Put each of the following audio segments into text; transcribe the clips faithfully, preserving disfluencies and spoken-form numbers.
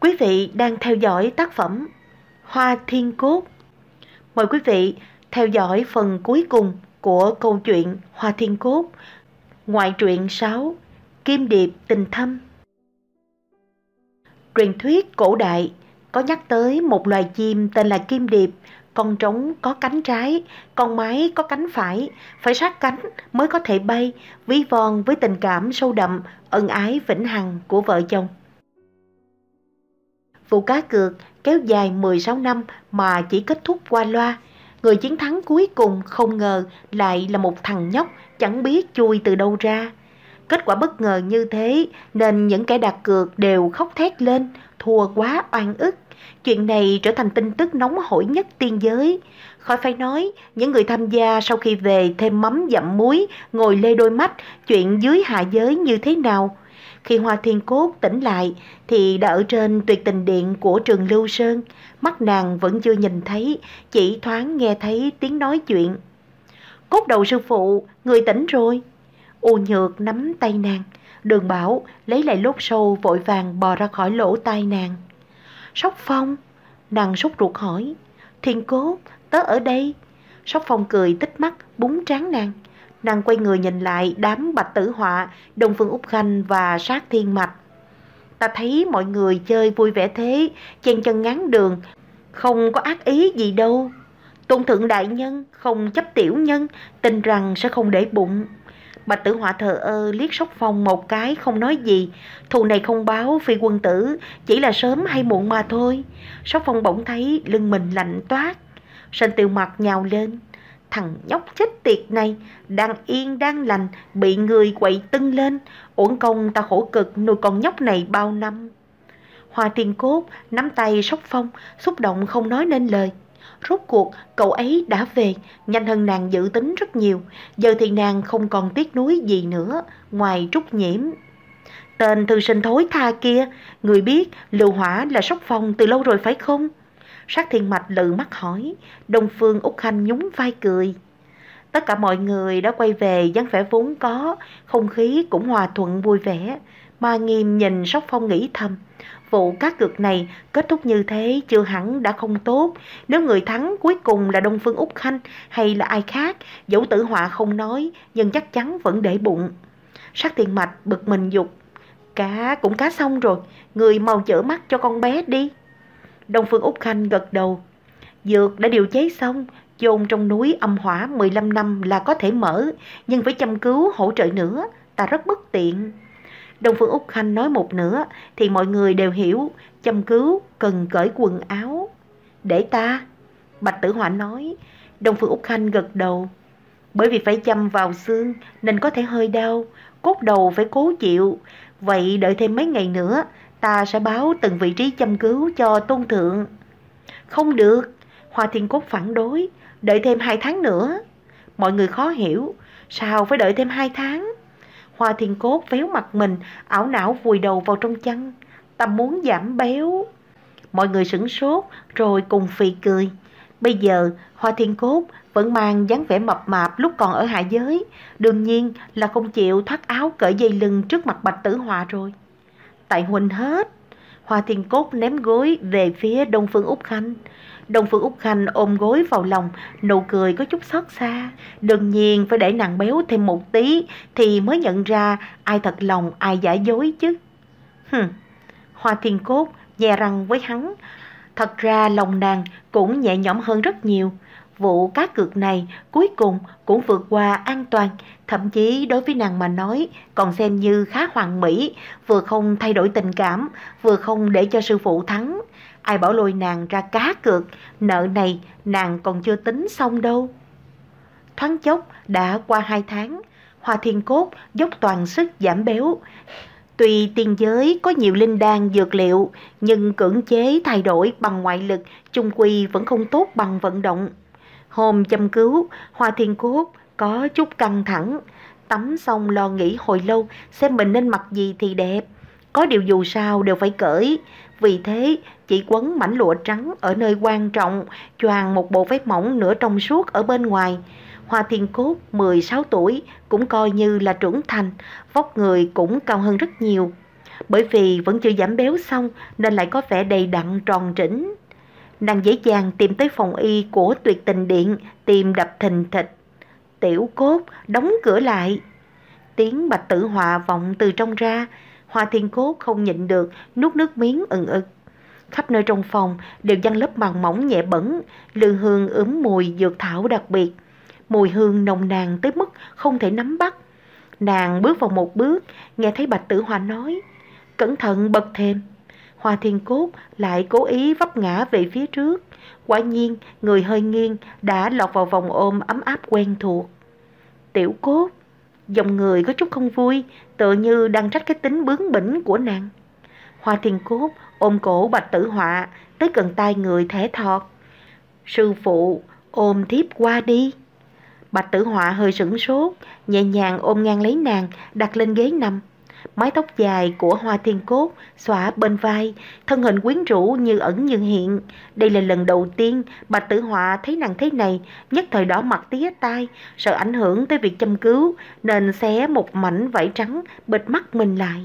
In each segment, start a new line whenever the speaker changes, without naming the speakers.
Quý vị đang theo dõi tác phẩm Hoa Thiên Cốt. Mời quý vị theo dõi phần cuối cùng của câu chuyện Hoa Thiên Cốt, ngoại truyện sáu, Kim Điệp Tình Thâm. Truyền thuyết cổ đại có nhắc tới một loài chim tên là kim điệp, con trống có cánh trái, con mái có cánh phải, phải sát cánh mới có thể bay, ví von với tình cảm sâu đậm, ân ái vĩnh hằng của vợ chồng. Vụ cá cược kéo dài mười sáu năm mà chỉ kết thúc qua loa. Người chiến thắng cuối cùng không ngờ lại là một thằng nhóc chẳng biết chui từ đâu ra. Kết quả bất ngờ như thế nên những kẻ đặt cược đều khóc thét lên, thua quá oan ức. Chuyện này trở thành tin tức nóng hổi nhất tiên giới. Khỏi phải nói, những người tham gia sau khi về thêm mắm dặm muối, ngồi lê đôi mắt, chuyện dưới hạ giới như thế nào. Khi Hoa Thiên Cốt tỉnh lại thì đã ở trên tuyệt tình điện của trường Lưu Sơn. Mắt nàng vẫn chưa nhìn thấy, chỉ thoáng nghe thấy tiếng nói chuyện. Cốt đầu sư phụ, người tỉnh rồi. U Nhược nắm tay nàng. Đường Bảo lấy lại lốt sâu vội vàng bò ra khỏi lỗ tai nàng. Sóc Phong, nàng sốt ruột hỏi. Thiên Cốt, tớ ở đây. Sóc Phong cười tích mắt búng trán nàng. Nàng quay người nhìn lại đám Bạch Tử Họa, Đông Phương Úc Khanh và Sát Thiên Mạch. Ta thấy mọi người chơi vui vẻ thế, chen chân ngán đường, không có ác ý gì đâu. Tôn thượng đại nhân, không chấp tiểu nhân, tin rằng sẽ không để bụng. Bạch Tử Họa thờ ơ liếc Sóc Phong một cái không nói gì. Thù này không báo Phi quân tử, chỉ là sớm hay muộn mà thôi. Sóc Phong bỗng thấy lưng mình lạnh toát. Sanh Tiêu Mặt nhào lên. Thằng nhóc chết tiệt này, đang yên đang lành, bị người quậy tưng lên. Uổng công ta khổ cực nuôi con nhóc này bao năm. Hoa Thiên Cốt nắm tay Sóc Phong, xúc động không nói nên lời. Rốt cuộc cậu ấy đã về, nhanh hơn nàng dự tính rất nhiều. Giờ thì nàng không còn tiếc nuối gì nữa, ngoài Trúc Nhiễm. Tên thư sinh thối tha kia, người biết Lưu Hỏa là Sóc Phong từ lâu rồi phải không? Sát Thiên Mạch lự mắt hỏi. Đông Phương Úc Khanh nhún vai cười. Tất cả mọi người đã quay về dáng vẻ vốn có, không khí cũng hòa thuận vui vẻ. Ma Nghiêm nhìn Sóc Phong nghĩ thầm, vụ cá cược này kết thúc như thế chưa hẳn đã không tốt. Nếu người thắng cuối cùng là Đông Phương Úc Khanh hay là ai khác, dẫu Tử Họa không nói nhưng chắc chắn vẫn để bụng. Sát Thiên Mạch bực mình dục. Cá cũng cá xong rồi, người mau chở mắt cho con bé đi. Đông Phương Úc Khanh gật đầu. Dược đã điều chế xong, chôn trong núi âm hỏa mười lăm năm là có thể mở, nhưng phải chăm cứu hỗ trợ nữa, ta rất bất tiện. Đông Phương Úc Khanh nói một nửa thì mọi người đều hiểu, chăm cứu cần cởi quần áo. Để ta, Bạch Tử Họa nói. Đông Phương Úc Khanh gật đầu. Bởi vì phải chăm vào xương nên có thể hơi đau, cốt đầu phải cố chịu. Vậy đợi thêm mấy ngày nữa, ta sẽ báo từng vị trí chăm cứu cho tôn thượng. Không được, Hoa Thiên Cốt phản đối. Đợi thêm hai tháng nữa. Mọi người khó hiểu, sao phải đợi thêm hai tháng? Hoa Thiên Cốt véo mặt mình, ảo não vùi đầu vào trong chăn. Ta muốn giảm béo. Mọi người sửng sốt rồi cùng phì cười. Bây giờ Hoa Thiên Cốt vẫn mang dáng vẻ mập mạp lúc còn ở hạ giới, đương nhiên là không chịu thoát áo cởi dây lưng trước mặt Bạch Tử Họa rồi. Tại huynh hết. Hoa Thiên Cốt ném gối về phía Đông Phương Úc Khanh. Đông Phương Úc Khanh ôm gối vào lòng, nụ cười có chút xót xa. Đương nhiên phải để nàng béo thêm một tí thì mới nhận ra ai thật lòng ai giả dối chứ. Hừm. Hoa Thiên Cốt nhè răng với hắn. Thật ra lòng nàng cũng nhẹ nhõm hơn rất nhiều. Vụ cá cược này cuối cùng cũng vượt qua an toàn, thậm chí đối với nàng mà nói còn xem như khá hoàn mỹ, vừa không thay đổi tình cảm, vừa không để cho sư phụ thắng. Ai bảo lôi nàng ra cá cược, nợ này nàng còn chưa tính xong đâu. Thoáng chốc đã qua hai tháng, Hoa Thiên Cốt dốc toàn sức giảm béo. Tuy tiên giới có nhiều linh đan dược liệu, nhưng cưỡng chế thay đổi bằng ngoại lực chung quy vẫn không tốt bằng vận động. Hôm chăm cứu, Hoa Thiên Cốt có chút căng thẳng. Tắm xong lo nghĩ hồi lâu xem mình nên mặc gì thì đẹp. Có điều dù sao đều phải cởi. Vì thế chỉ quấn mảnh lụa trắng ở nơi quan trọng, choàng một bộ vest mỏng nửa trong suốt ở bên ngoài. Hoa Thiên Cốt mười sáu tuổi cũng coi như là trưởng thành, vóc người cũng cao hơn rất nhiều. bởi vì vẫn chưa giảm béo xong nên lại có vẻ đầy đặn tròn trĩnh. Nàng dễ dàng tìm tới phòng y của Tuyệt Tình Điện, tìm đập thình thịch. Tiểu Cốt, đóng cửa lại. Tiếng Bạch Tử Họa vọng từ trong ra. Hoa Thiên Cốt không nhịn được, nuốt nước miếng ừng ực. Khắp nơi trong phòng đều dăng lớp màng mỏng nhẹ bẩn, lư hương ướm mùi dược thảo đặc biệt. Mùi hương nồng nàn tới mức không thể nắm bắt. Nàng bước vào một bước, nghe thấy Bạch Tử Họa nói, cẩn thận bật thềm. Hoa Thiên Cốt lại cố ý vấp ngã về phía trước. Quả nhiên, người hơi nghiêng đã lọt vào vòng ôm ấm áp quen thuộc. Tiểu Cốt, giọng người có chút không vui, tựa như đang trách cái tính bướng bỉnh của nàng. Hoa Thiên Cốt ôm cổ Bạch Tử Họa tới gần tai người thẻ thọt. Sư phụ, ôm thiếp qua đi. Bạch Tử Họa hơi sửng sốt, nhẹ nhàng ôm ngang lấy nàng, đặt lên ghế nằm. Mái tóc dài của Hoa Thiên Cốt xõa bên vai, thân hình quyến rũ như ẩn như hiện. Đây là lần đầu tiên Bạch Tử Họa thấy nàng thế này, nhất thời đỏ mặt tía tai, sợ ảnh hưởng tới việc châm cứu, nên xé một mảnh vải trắng bịt mắt mình lại.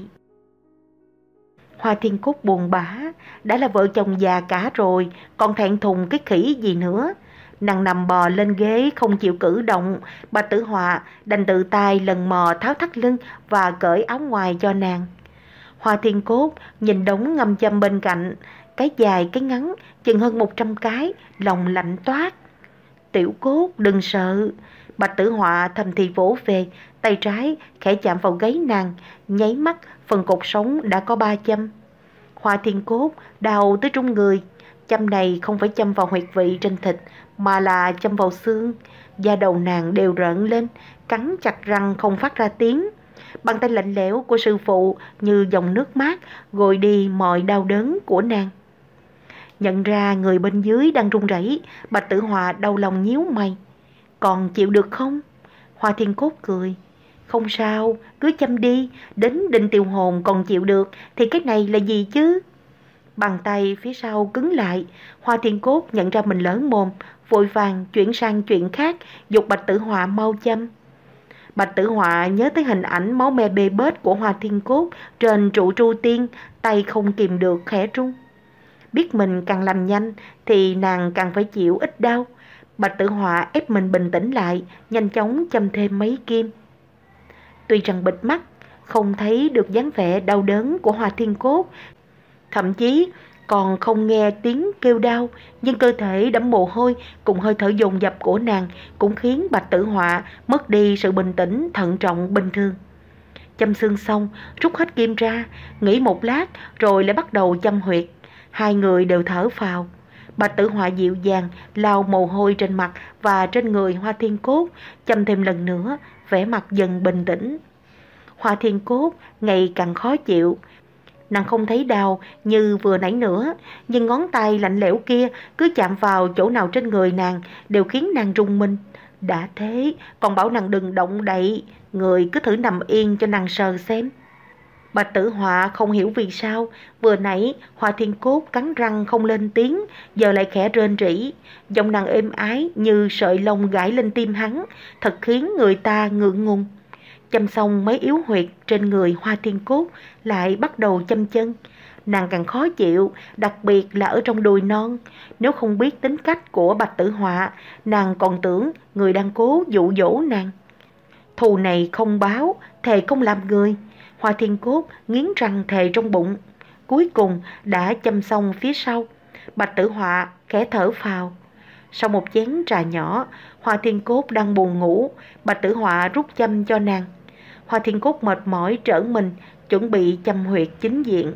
Hoa Thiên Cốt buồn bã, đã là vợ chồng già cả rồi, còn thẹn thùng cái khỉ gì nữa. Nàng nằm bò lên ghế không chịu cử động. Bạch Tử Họa đành tự tay lần mò tháo thắt lưng và cởi áo ngoài cho nàng. Hoa Thiên Cốt nhìn đống ngâm châm bên cạnh, cái dài cái ngắn chừng hơn một trăm cái, lòng lạnh toát. Tiểu Cốt đừng sợ. Bạch Tử Họa thầm thì vỗ về, tay trái khẽ chạm vào gáy nàng, nháy mắt phần cột sống đã có ba châm. Hoa Thiên Cốt đau tới trung người. Châm này không phải châm vào huyệt vị trên thịt, mà là châm vào xương. Da đầu nàng đều rợn lên, cắn chặt răng không phát ra tiếng. Bàn tay lạnh lẽo của sư phụ như dòng nước mát gội đi mọi đau đớn của nàng. Nhận ra người bên dưới đang run rẩy, Bạch Tử Họa đau lòng nhíu mày. Còn chịu được không? Hoa Thiên Cốt cười. Không sao, cứ châm đi, đến định tiêu hồn còn chịu được thì cái này là gì chứ? Bàn tay phía sau cứng lại, Hoa Thiên Cốt nhận ra mình lỡ mồm, vội vàng chuyển sang chuyện khác, giục Bạch Tử Họa mau châm. Bạch Tử Họa nhớ tới hình ảnh máu me bê bết của Hoa Thiên Cốt trên trụ tru tiên, tay không kìm được khẽ run. Biết mình càng làm nhanh thì nàng càng phải chịu ít đau. Bạch Tử Họa ép mình bình tĩnh lại, nhanh chóng châm thêm mấy kim. Tuy rằng bịt mắt, không thấy được dáng vẻ đau đớn của Hoa Thiên Cốt, thậm chí còn không nghe tiếng kêu đau, nhưng cơ thể đẫm mồ hôi cùng hơi thở dồn dập của nàng cũng khiến Bạch Tử Họa mất đi sự bình tĩnh thận trọng bình thường. Châm xương xong, rút hết kim ra, nghỉ một lát rồi lại bắt đầu châm huyệt. Hai người đều thở phào. Bạch Tử Họa dịu dàng lau mồ hôi trên mặt và trên người Hoa Thiên Cốt, châm thêm lần nữa, vẻ mặt dần bình tĩnh. Hoa Thiên Cốt ngày càng khó chịu. Nàng không thấy đau như vừa nãy nữa, nhưng ngón tay lạnh lẽo kia cứ chạm vào chỗ nào trên người nàng đều khiến nàng rung mình. Đã thế, còn bảo nàng đừng động đậy, người cứ thử nằm yên cho nàng sờ xem. Bạch Tử Họa không hiểu vì sao, vừa nãy Hoa Thiên Cốt cắn răng không lên tiếng, giờ lại khẽ rên rỉ. Giọng nàng êm ái như sợi lông gãi lên tim hắn, thật khiến người ta ngượng ngùng. Châm xong mấy yếu huyệt trên người Hoa Thiên Cốt, lại bắt đầu châm chân. Nàng càng khó chịu, đặc biệt là ở trong đùi non. Nếu không biết tính cách của Bạch Tử Họa, nàng còn tưởng người đang cố dụ dỗ nàng. Thù này không báo, thề không làm người. Hoa Thiên Cốt nghiến răng thề trong bụng. Cuối cùng đã châm xong phía sau. Bạch Tử Họa khẽ thở phào. Sau một chén trà nhỏ, Hoa Thiên Cốt đang buồn ngủ, Bạch Tử Họa rút châm cho nàng. Hoa Thiên Cốt mệt mỏi trởn mình, chuẩn bị châm huyệt chính diện.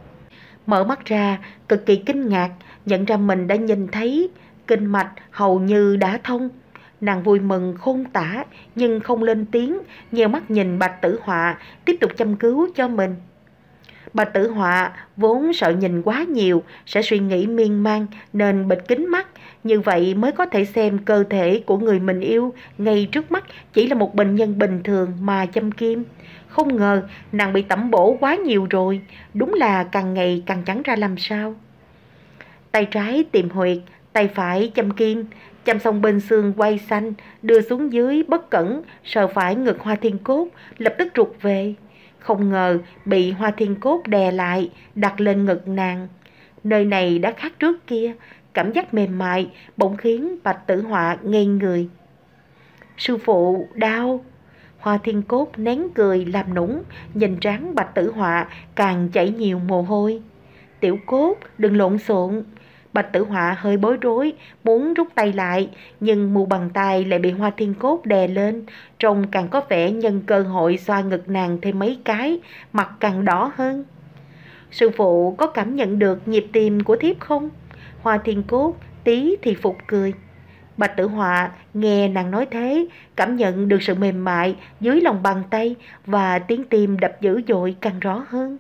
Mở mắt ra, cực kỳ kinh ngạc, nhận ra mình đã nhìn thấy kinh mạch hầu như đã thông. Nàng vui mừng khôn tả, nhưng không lên tiếng, nheo mắt nhìn Bạch Tử Họa tiếp tục châm cứu cho mình. Bạch Tử Họa vốn sợ nhìn quá nhiều sẽ suy nghĩ miên man nên bịt kính mắt, như vậy mới có thể xem cơ thể của người mình yêu ngay trước mắt chỉ là một bệnh nhân bình thường mà châm kim. Không ngờ nàng bị tẩm bổ quá nhiều rồi, đúng là càng ngày càng chẳng ra làm sao. Tay trái tìm huyệt, tay phải châm kim, châm xong bên xương quay xanh, đưa xuống dưới bất cẩn, sờ phải ngực Hoa Thiên Cốt, lập tức rụt về. Không ngờ bị Hoa Thiên Cốt đè lại, đặt lên ngực nàng. Nơi này đã khác trước kia, cảm giác mềm mại bỗng khiến Bạch Tử Họa ngây người. Sư phụ, đau. Hoa Thiên Cốt nén cười làm nũng, nhìn trán Bạch Tử Họa càng chảy nhiều mồ hôi. Tiểu Cốt, đừng lộn xộn. Bạch Tử Họa hơi bối rối, muốn rút tay lại, nhưng mu bàn tay lại bị Hoa Thiên Cốt đè lên, trông càng có vẻ nhân cơ hội xoa ngực nàng thêm mấy cái, mặt càng đỏ hơn. Sư phụ có cảm nhận được nhịp tim của thiếp không? Hoa Thiên Cốt tí thì phục cười. Bạch Tử Họa nghe nàng nói thế, cảm nhận được sự mềm mại dưới lòng bàn tay và tiếng tim đập dữ dội càng rõ hơn.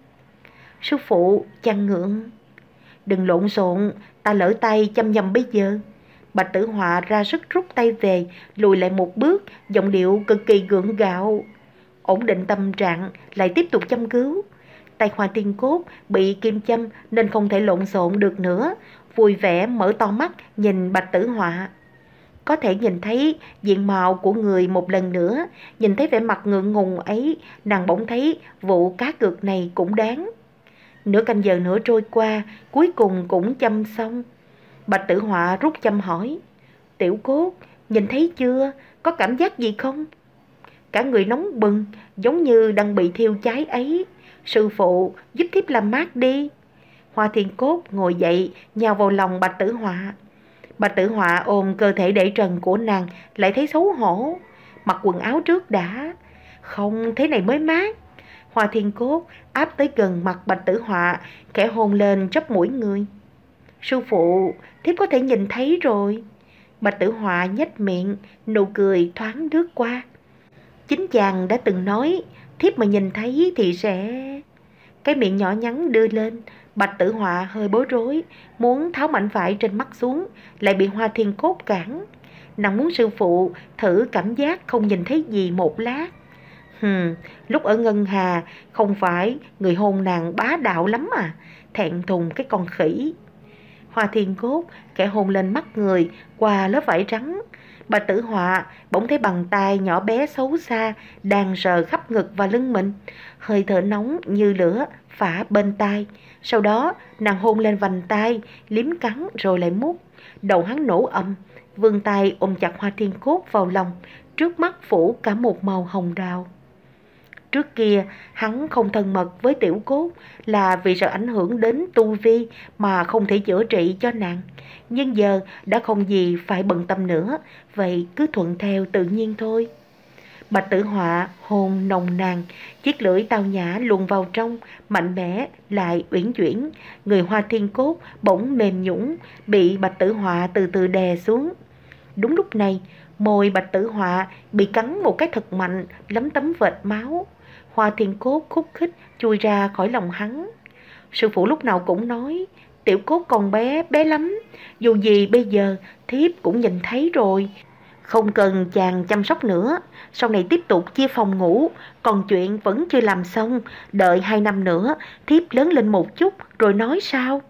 Sư phụ, chăn ngượng. Đừng lộn xộn, ta lỡ tay châm nhầm bây giờ. Bạch Tử Họa ra sức rút tay về, lùi lại một bước, giọng điệu cực kỳ gượng gạo. Ổn định tâm trạng, lại tiếp tục châm cứu. Tay Hoa Thiên Cốt bị kim châm nên không thể lộn xộn được nữa, vui vẻ mở to mắt nhìn Bạch Tử Họa. Có thể nhìn thấy diện mạo của người một lần nữa, nhìn thấy vẻ mặt ngượng ngùng ấy, nàng bỗng thấy vụ cá cược này cũng đáng. Nửa canh giờ nữa trôi qua, cuối cùng cũng châm xong. Bạch Tử Họa rút châm hỏi, Tiểu Cốt, nhìn thấy chưa, có cảm giác gì không? Cả người nóng bừng, giống như đang bị thiêu cháy ấy. Sư phụ, giúp thiếp làm mát đi. Hoa Thiên Cốt ngồi dậy, nhào vào lòng Bạch Tử Họa. Bạch Tử Họa ôm cơ thể để trần của nàng, lại thấy xấu hổ. Mặc quần áo trước đã. Không, thế này mới mát. Hoa Thiên Cốt áp tới gần mặt Bạch Tử Họa, khẽ hôn lên chóp mũi người. Sư phụ, thiếp có thể nhìn thấy rồi. Bạch Tử Họa nhếch miệng, nụ cười thoáng lướt qua. Chính chàng đã từng nói, thiếp mà nhìn thấy thì sẽ... Cái miệng nhỏ nhắn đưa lên. Bạch Tử Họa hơi bối rối, muốn tháo mảnh vải trên mắt xuống, lại bị Hoa Thiên Cốt cản. Nàng muốn sư phụ thử cảm giác không nhìn thấy gì một lát. Hừm, lúc ở Ngân Hà không phải người hôn nàng bá đạo lắm à, thẹn thùng cái con khỉ. Hoa Thiên Cốt kẻ hôn lên mắt người qua lớp vải trắng. Bạch Tử Họa bỗng thấy bàn tay nhỏ bé xấu xa đang sờ khắp ngực và lưng mình, hơi thở nóng như lửa phả bên tai. Sau đó nàng hôn lên vành tai, liếm cắn rồi lại mút. Đầu hắn nổ ầm, vươn tay ôm chặt Hoa Thiên Cốt vào lòng, trước mắt phủ cả một màu hồng đào. Trước kia hắn không thân mật với Tiểu Cốt là vì sợ ảnh hưởng đến tu vi mà không thể chữa trị cho nàng. Nhưng giờ đã không gì phải bận tâm nữa, vậy cứ thuận theo tự nhiên thôi. Bạch Tử Họa hôn nồng nàn, chiếc lưỡi tao nhã luồn vào trong, mạnh mẽ lại uyển chuyển. Người Hoa Thiên Cốt bỗng mềm nhũn, bị Bạch Tử Họa từ từ đè xuống. Đúng lúc này, môi Bạch Tử Họa bị cắn một cái thật mạnh, lấm tấm vệt máu. Hoa Thiên Cốt khúc khích chui ra khỏi lòng hắn. Sư phụ lúc nào cũng nói, Tiểu Cốt còn bé, bé lắm. Dù gì bây giờ thiếp cũng nhìn thấy rồi. Không cần chàng chăm sóc nữa, sau này tiếp tục chia phòng ngủ. Còn chuyện vẫn chưa làm xong, đợi hai năm nữa thiếp lớn lên một chút rồi nói sao?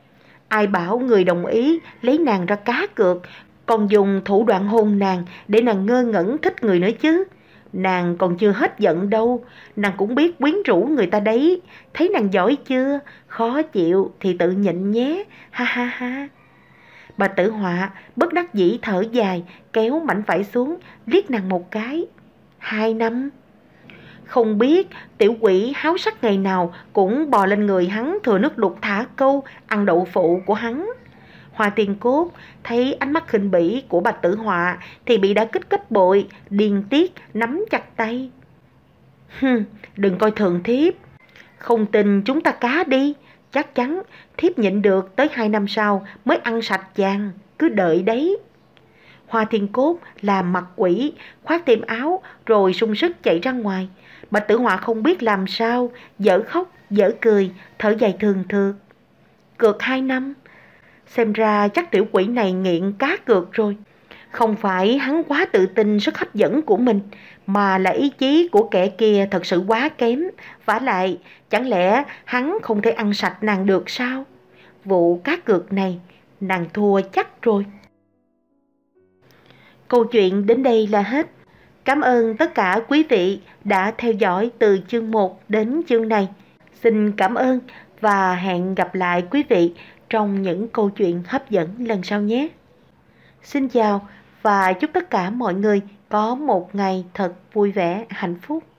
Ai bảo người đồng ý lấy nàng ra cá cược, còn dùng thủ đoạn hôn nàng để nàng ngơ ngẩn thích người nữa chứ? Nàng còn chưa hết giận đâu, nàng cũng biết quyến rũ người ta đấy. Thấy nàng giỏi chưa? Khó chịu thì tự nhịn nhé, ha ha ha. Bà Tử Họa bất đắc dĩ thở dài, kéo mảnh vải xuống, liếc nàng một cái. Hai năm. Không biết tiểu quỷ háo sắc ngày nào cũng bò lên người hắn thừa nước đục thả câu, ăn đậu phụ của hắn. Hoa Thiên Cốt thấy ánh mắt khinh bỉ của Bạch Tử Họa thì bị đã kích gấp bội, điên tiết nắm chặt tay. Hừm, đừng coi thường thiếp. Không tin chúng ta cá đi, chắc chắn thiếp nhịn được tới hai năm sau mới ăn sạch chàng, cứ đợi đấy. Hoa Thiên Cốt làm mặt quỷ, khoác thêm áo rồi sung sức chạy ra ngoài. Bạch Tử Họa không biết làm sao, dở khóc dở cười, thở dài thường thượt. Cược hai năm. Xem ra chắc tiểu quỷ này nghiện cá cược rồi. Không phải hắn quá tự tin sức hấp dẫn của mình, mà là ý chí của kẻ kia thật sự quá kém. Vả lại, chẳng lẽ hắn không thể ăn sạch nàng được sao? Vụ cá cược này, nàng thua chắc rồi. Câu chuyện đến đây là hết. Cảm ơn tất cả quý vị đã theo dõi từ chương một đến chương này. Xin cảm ơn và hẹn gặp lại quý vị trong những câu chuyện hấp dẫn lần sau nhé. Xin chào và chúc tất cả mọi người có một ngày thật vui vẻ, hạnh phúc.